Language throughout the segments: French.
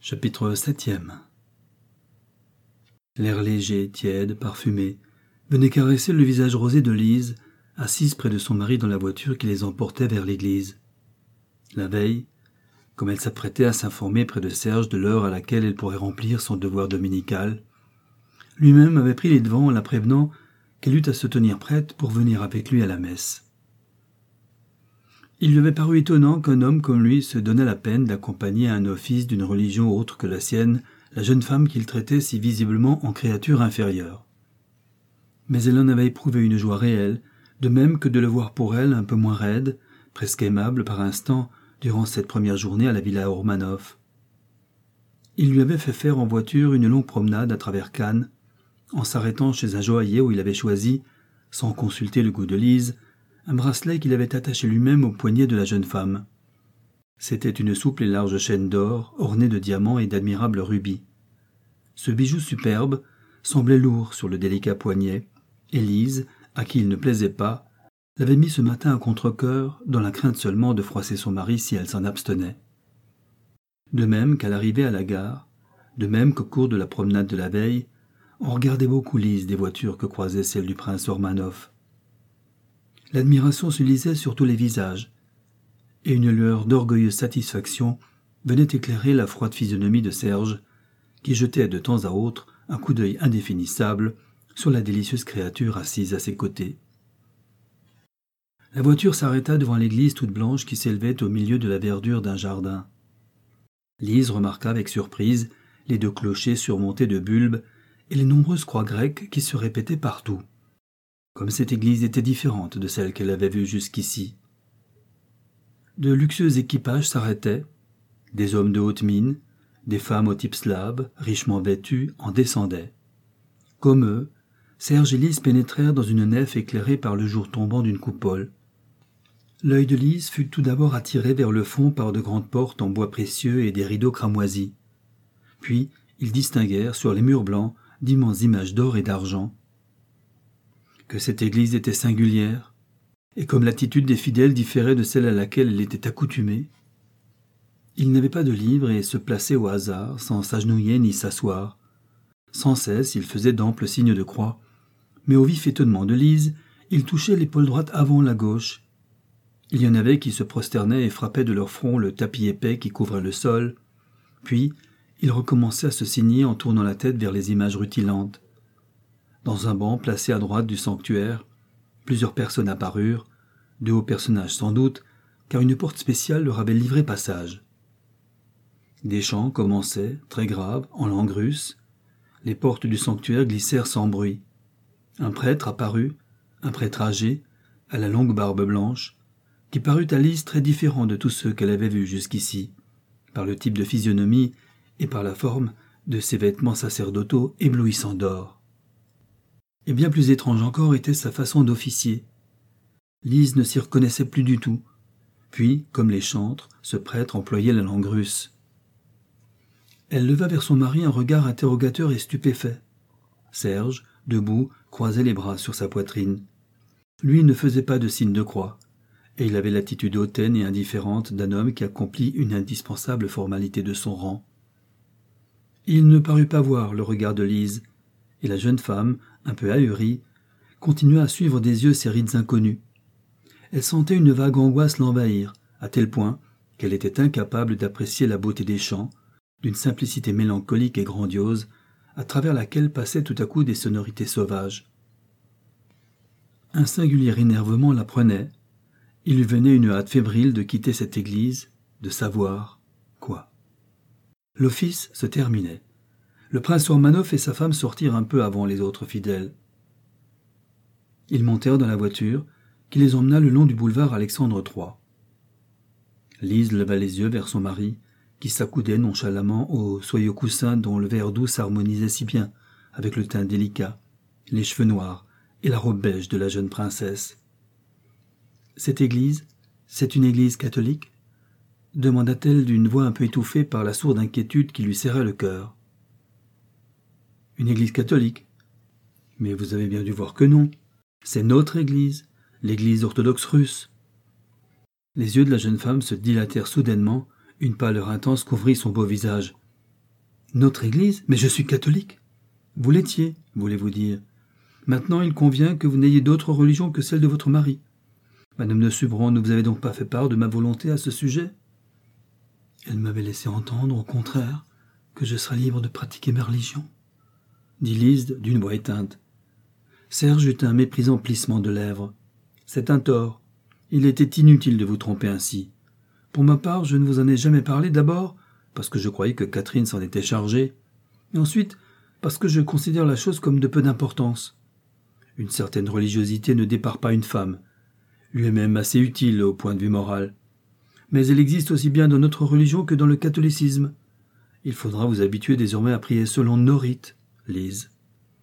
Chapitre 7. L'air léger, tiède, parfumé, venait caresser le visage rosé de Lise, assise près de son mari dans la voiture qui les emportait vers l'église. La veille, comme elle s'apprêtait à s'informer près de Serge de l'heure à laquelle elle pourrait remplir son devoir dominical, lui-même avait pris les devants en la prévenant qu'elle eut à se tenir prête pour venir avec lui à la messe. Il lui avait paru étonnant qu'un homme comme lui se donnât la peine d'accompagner à un office d'une religion autre que la sienne la jeune femme qu'il traitait si visiblement en créature inférieure. Mais elle en avait éprouvé une joie réelle, de même que de le voir pour elle un peu moins raide, presque aimable par instants, durant cette première journée à la villa Romanov. Il lui avait fait faire en voiture une longue promenade à travers Cannes, en s'arrêtant chez un joaillier où il avait choisi, sans consulter le goût de Lise, un bracelet qu'il avait attaché lui-même au poignet de la jeune femme. C'était une souple et large chaîne d'or, ornée de diamants et d'admirables rubis. Ce bijou superbe semblait lourd sur le délicat poignet, et Lise, à qui il ne plaisait pas, l'avait mis ce matin à contre-cœur, dans la crainte seulement de froisser son mari si elle s'en abstenait. De même qu'à l'arrivée à la gare, de même qu'au cours de la promenade de la veille, on regardait beaucoup Lise des voitures que croisait celle du prince Ormanov. L'admiration se lisait sur tous les visages, et une lueur d'orgueilleuse satisfaction venait éclairer la froide physionomie de Serge, qui jetait de temps à autre un coup d'œil indéfinissable sur la délicieuse créature assise à ses côtés. La voiture s'arrêta devant l'église toute blanche qui s'élevait au milieu de la verdure d'un jardin. Lise remarqua avec surprise les deux clochers surmontés de bulbes et les nombreuses croix grecques qui se répétaient partout. Comme cette église était différente de celle qu'elle avait vue jusqu'ici. De luxueux équipages s'arrêtaient, des hommes de haute mine, des femmes au type slave, richement vêtues, en descendaient. Comme eux, Serge et Lise pénétrèrent dans une nef éclairée par le jour tombant d'une coupole. L'œil de Lise fut tout d'abord attiré vers le fond par de grandes portes en bois précieux et des rideaux cramoisis. Puis, ils distinguèrent sur les murs blancs d'immenses images d'or et d'argent. Que cette église était singulière, et comme l'attitude des fidèles différait de celle à laquelle elle était accoutumée. Ils n'avaient pas de livres et se plaçaient au hasard, sans s'agenouiller ni s'asseoir. Sans cesse, ils faisaient d'amples signes de croix, mais au vif étonnement de Lise, ils touchaient l'épaule droite avant la gauche. Il y en avait qui se prosternaient et frappaient de leur front le tapis épais qui couvrait le sol, puis ils recommençaient à se signer en tournant la tête vers les images rutilantes. Dans un banc placé à droite du sanctuaire, plusieurs personnes apparurent, de hauts personnages sans doute, car une porte spéciale leur avait livré passage. Des chants commençaient, très graves, en langue russe. Les portes du sanctuaire glissèrent sans bruit. Un prêtre apparut, un prêtre âgé, à la longue barbe blanche, qui parut à Lise très différent de tous ceux qu'elle avait vus jusqu'ici, par le type de physionomie et par la forme de ses vêtements sacerdotaux éblouissants d'or. Et bien plus étrange encore était sa façon d'officier. Lise ne s'y reconnaissait plus du tout. Puis, comme les chantres, ce prêtre employait la langue russe. Elle leva vers son mari un regard interrogateur et stupéfait. Serge, debout, croisait les bras sur sa poitrine. Lui ne faisait pas de signe de croix, et il avait l'attitude hautaine et indifférente d'un homme qui accomplit une indispensable formalité de son rang. Il ne parut pas voir le regard de Lise, et la jeune femme, un peu ahurie, continua à suivre des yeux ces rides inconnus. Elle sentait une vague angoisse l'envahir, à tel point qu'elle était incapable d'apprécier la beauté des chants, d'une simplicité mélancolique et grandiose, à travers laquelle passaient tout à coup des sonorités sauvages. Un singulier énervement la prenait. Il lui venait une hâte fébrile de quitter cette église, de savoir quoi. L'office se terminait. Le prince Ormanov et sa femme sortirent un peu avant les autres fidèles. Ils montèrent dans la voiture, qui les emmena le long du boulevard Alexandre III. Lise leva les yeux vers son mari, qui s'accoudait nonchalamment au soyeux coussin dont le vert doux s'harmonisait si bien avec le teint délicat, les cheveux noirs et la robe beige de la jeune princesse. « Cette église, c'est une église catholique ?» demanda-t-elle d'une voix un peu étouffée par la sourde inquiétude qui lui serrait le cœur. « Une église catholique ? Mais vous avez bien dû voir que non. C'est notre église, l'église orthodoxe russe. » Les yeux de la jeune femme se dilatèrent soudainement, une pâleur intense couvrit son beau visage. Notre Église? Mais je suis catholique. Vous l'étiez, voulez-vous dire. Maintenant, il convient que vous n'ayez d'autre religion que celle de votre mari. Madame de Subron ne vous avait donc pas fait part de ma volonté à ce sujet? Elle m'avait laissé entendre, au contraire, que je serais libre de pratiquer ma religion, dit Lise d'une voix éteinte. Serge eut un méprisant plissement de lèvres. C'est un tort. Il était inutile de vous tromper ainsi. Pour ma part, je ne vous en ai jamais parlé, d'abord parce que je croyais que Catherine s'en était chargée, et ensuite parce que je considère la chose comme de peu d'importance. Une certaine religiosité ne dépare pas une femme, lui est même assez utile au point de vue moral. Mais elle existe aussi bien dans notre religion que dans le catholicisme. Il faudra vous habituer désormais à prier selon nos rites, Lise.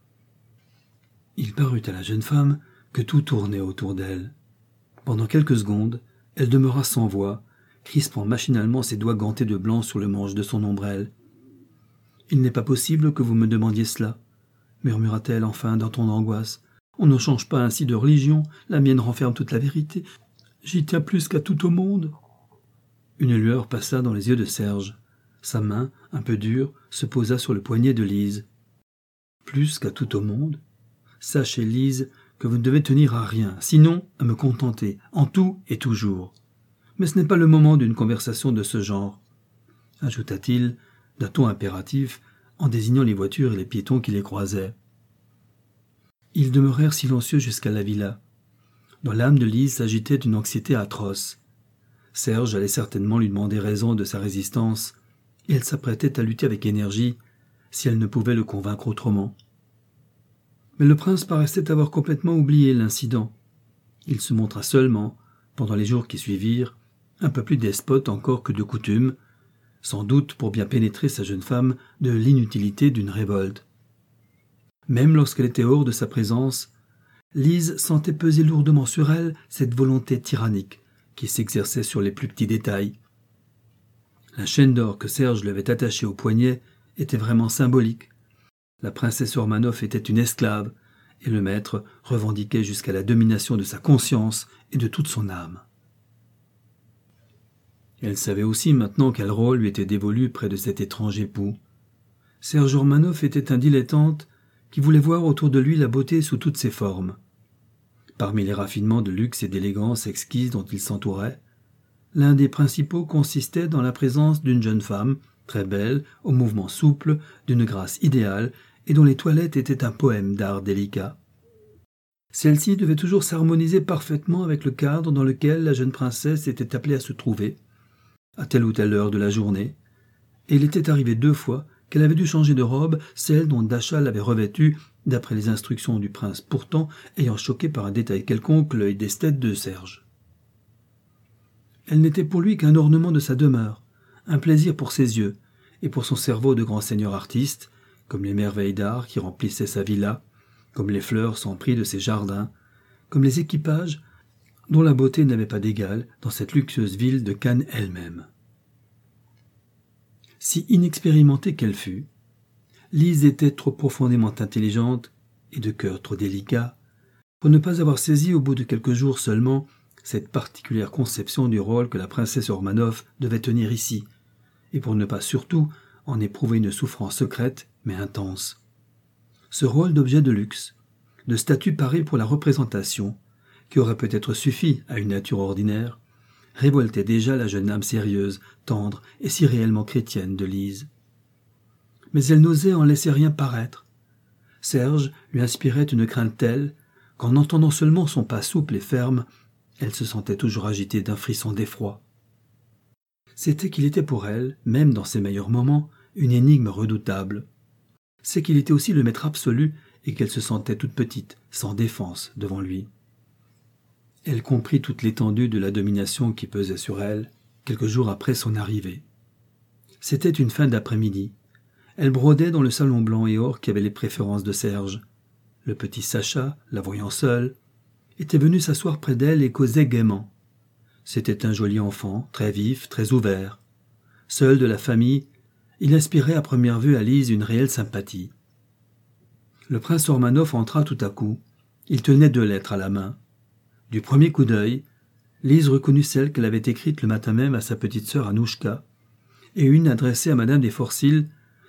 Il parut à la jeune femme que tout tournait autour d'elle. Pendant quelques secondes, elle demeura sans voix, crispant machinalement ses doigts gantés de blanc sur le manche de son ombrelle. « Il n'est pas possible que vous me demandiez cela, » murmura-t-elle enfin d'un ton d'angoisse. « On ne change pas ainsi de religion, la mienne renferme toute la vérité. J'y tiens plus qu'à tout au monde. » Une lueur passa dans les yeux de Serge. Sa main, un peu dure, se posa sur le poignet de Lise. « Plus qu'à tout au monde ? Sachez, Lise, que vous ne devez tenir à rien, sinon à me contenter, en tout et toujours. Mais ce n'est pas le moment d'une conversation de ce genre, » ajouta-t-il d'un ton impératif en désignant les voitures et les piétons qui les croisaient. Ils demeurèrent silencieux jusqu'à la villa. Dans l'âme de Lise s'agitait une anxiété atroce. Serge allait certainement lui demander raison de sa résistance, et elle s'apprêtait à lutter avec énergie si elle ne pouvait le convaincre autrement. Mais le prince paraissait avoir complètement oublié l'incident. Il se montra seulement, pendant les jours qui suivirent, un peu plus despote encore que de coutume, sans doute pour bien pénétrer sa jeune femme de l'inutilité d'une révolte. Même lorsqu'elle était hors de sa présence, Lise sentait peser lourdement sur elle cette volonté tyrannique qui s'exerçait sur les plus petits détails. La chaîne d'or que Serge lui avait attachée au poignet était vraiment symbolique. La princesse Ormanoff était une esclave, et le maître revendiquait jusqu'à la domination de sa conscience et de toute son âme. Elle savait aussi maintenant quel rôle lui était dévolu près de cet étrange époux. Serge Ormanoff était un dilettante qui voulait voir autour de lui la beauté sous toutes ses formes. Parmi les raffinements de luxe et d'élégance exquise dont il s'entourait, l'un des principaux consistait dans la présence d'une jeune femme, très belle, aux mouvements souples, d'une grâce idéale, et dont les toilettes étaient un poème d'art délicat. Celle-ci devait toujours s'harmoniser parfaitement avec le cadre dans lequel la jeune princesse était appelée à se trouver, à telle ou telle heure de la journée, et il était arrivé 2 fois qu'elle avait dû changer de robe, celle dont Dacha l'avait revêtue, d'après les instructions du prince, pourtant ayant choqué par un détail quelconque l'œil d'esthète de Serge. Elle n'était pour lui qu'un ornement de sa demeure, un plaisir pour ses yeux, et pour son cerveau de grand seigneur artiste, comme les merveilles d'art qui remplissaient sa villa, comme les fleurs sans prix de ses jardins, comme les équipages dont la beauté n'avait pas d'égal dans cette luxueuse ville de Cannes elle-même. Si inexpérimentée qu'elle fût, Lise était trop profondément intelligente et de cœur trop délicat pour ne pas avoir saisi au bout de quelques jours seulement cette particulière conception du rôle que la princesse Ormanoff devait tenir ici, et pour ne pas surtout en éprouver une souffrance secrète mais intense. Ce rôle d'objet de luxe, de statue parée pour la représentation, qui aurait peut-être suffi à une nature ordinaire, révoltait déjà la jeune âme sérieuse, tendre et si réellement chrétienne de Lise. Mais elle n'osait en laisser rien paraître. Serge lui inspirait une crainte telle qu'en entendant seulement son pas souple et ferme, elle se sentait toujours agitée d'un frisson d'effroi. C'était qu'il était pour elle, même dans ses meilleurs moments, une énigme redoutable. C'est qu'il était aussi le maître absolu et qu'elle se sentait toute petite, sans défense devant lui. Elle comprit toute l'étendue de la domination qui pesait sur elle, quelques jours après son arrivée. C'était une fin d'après-midi. Elle brodait dans le salon blanc et or qui avait les préférences de Serge. Le petit Sacha, la voyant seule, était venu s'asseoir près d'elle et causait gaiement. C'était un joli enfant, très vif, très ouvert. Seul de la famille, il inspirait à première vue à Lise une réelle sympathie. Le prince Ormanoff entra tout à coup. Il tenait 2 lettres à la main. Du premier coup d'œil, Lise reconnut celle qu'elle avait écrite le matin même à sa petite sœur Anouchka, et une adressée à madame des Forcils,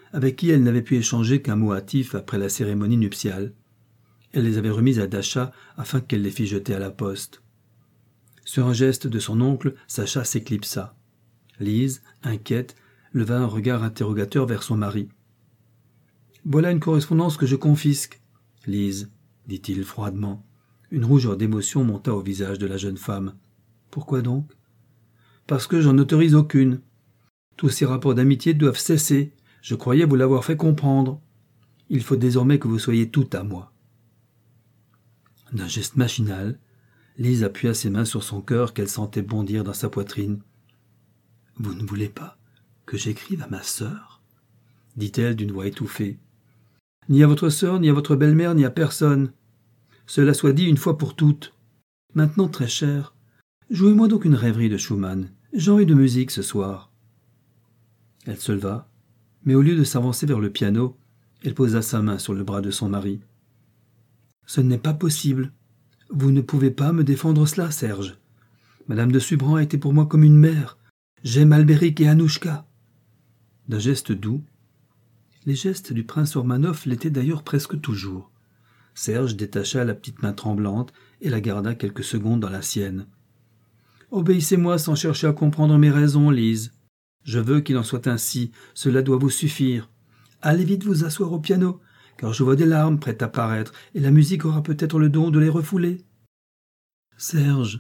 avec qui elle n'avait pu échanger qu'un mot hâtif après la cérémonie nuptiale. Elle les avait remises à Dasha afin qu'elle les fît jeter à la poste. Sur un geste de son oncle, Sacha s'éclipsa. Lise, inquiète, leva un regard interrogateur vers son mari. « Voilà une correspondance que je confisque, Lise, dit-il froidement. Une rougeur d'émotion monta au visage de la jeune femme. Pourquoi donc ? Parce que j'en autorise aucune. Tous ces rapports d'amitié doivent cesser. Je croyais vous l'avoir fait comprendre. Il faut désormais que vous soyez toute à moi. D'un geste machinal, Lise appuya ses mains sur son cœur qu'elle sentait bondir dans sa poitrine. « Vous ne voulez pas que j'écrive à ma sœur ?» dit-elle d'une voix étouffée. « Ni à votre sœur, ni à votre belle-mère, ni à personne. Cela soit dit une fois pour toutes. Maintenant, très cher, jouez-moi donc une rêverie de Schumann. J'ai envie de musique ce soir. » Elle se leva, mais au lieu de s'avancer vers le piano, elle posa sa main sur le bras de son mari. « Ce n'est pas possible. Vous ne pouvez pas me défendre cela, Serge. Madame de Subran a été pour moi comme une mère. J'aime Albéric et Anouchka. » D'un geste doux, les gestes du prince Ormanov l'étaient d'ailleurs presque toujours. Serge détacha la petite main tremblante et la garda quelques secondes dans la sienne. « Obéissez-moi sans chercher à comprendre mes raisons, Lise. Je veux qu'il en soit ainsi, cela doit vous suffire. Allez vite vous asseoir au piano, car je vois des larmes prêtes à paraître, et la musique aura peut-être le don de les refouler. »« Serge !»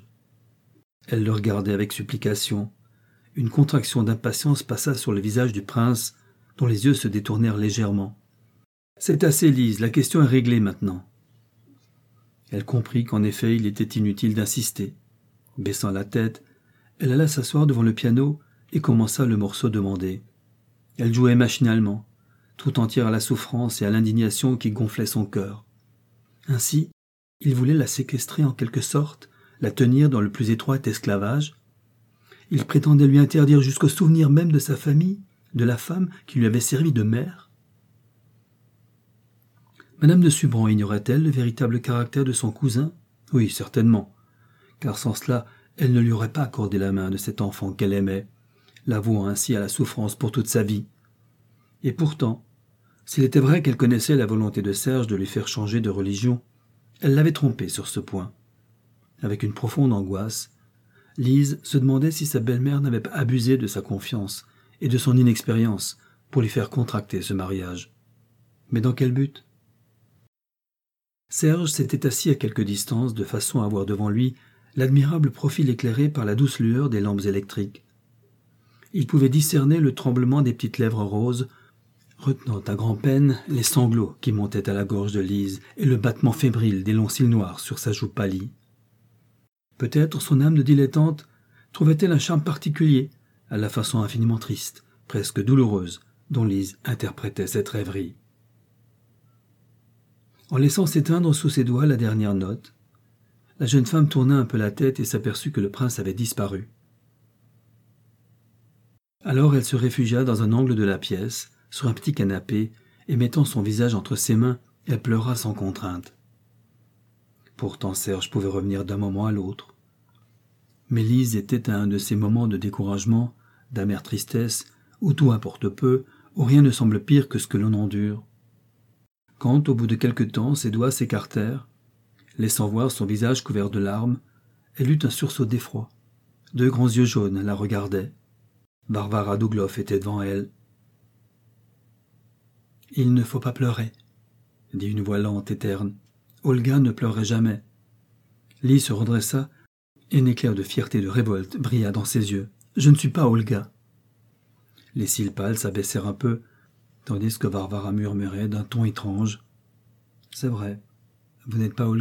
Elle le regardait avec supplication. Une contraction d'impatience passa sur le visage du prince, dont les yeux se détournèrent légèrement. « C'est assez, Lise, la question est réglée maintenant. » Elle comprit qu'en effet il était inutile d'insister. Baissant la tête, elle alla s'asseoir devant le piano et commença le morceau demandé. Elle jouait machinalement, tout entière à la souffrance et à l'indignation qui gonflaient son cœur. Ainsi, il voulait la séquestrer en quelque sorte, la tenir dans le plus étroit esclavage. Il prétendait lui interdire jusqu'au souvenir même de sa famille, de la femme qui lui avait servi de mère. Madame de Subran ignorait-elle le véritable caractère de son cousin ? Oui, certainement, car sans cela, elle ne lui aurait pas accordé la main de cet enfant qu'elle aimait, l'avouant ainsi à la souffrance pour toute sa vie. Et pourtant, s'il était vrai qu'elle connaissait la volonté de Serge de lui faire changer de religion, elle l'avait trompé sur ce point. Avec une profonde angoisse, Lise se demandait si sa belle-mère n'avait pas abusé de sa confiance et de son inexpérience pour lui faire contracter ce mariage. Mais dans quel but ? Serge s'était assis à quelque distance de façon à voir devant lui l'admirable profil éclairé par la douce lueur des lampes électriques. Il pouvait discerner le tremblement des petites lèvres roses, retenant à grand-peine les sanglots qui montaient à la gorge de Lise et le battement fébrile des longs cils noirs sur sa joue pâlie. Peut-être son âme de dilettante trouvait-elle un charme particulier à la façon infiniment triste, presque douloureuse, dont Lise interprétait cette rêverie. En laissant s'éteindre sous ses doigts la dernière note, la jeune femme tourna un peu la tête et s'aperçut que le prince avait disparu. Alors elle se réfugia dans un angle de la pièce, sur un petit canapé, et mettant son visage entre ses mains, elle pleura sans contrainte. Pourtant Serge pouvait revenir d'un moment à l'autre. Mais Lise était à un de ces moments de découragement, d'amère tristesse, où tout importe peu, où rien ne semble pire que ce que l'on endure. Quand, au bout de quelque temps, ses doigts s'écartèrent, laissant voir son visage couvert de larmes, elle eut un sursaut d'effroi. Deux grands yeux jaunes la regardaient. Varvara Douglov était devant elle. « Il ne faut pas pleurer, » dit une voix lente et terne. Olga ne pleurait jamais. Lise se redressa, et un éclair de fierté et de révolte brilla dans ses yeux. « Je ne suis pas Olga. » Les cils pâles s'abaissèrent un peu, tandis que Varvara murmurait d'un ton étrange. « C'est vrai, vous n'êtes pas Olga. »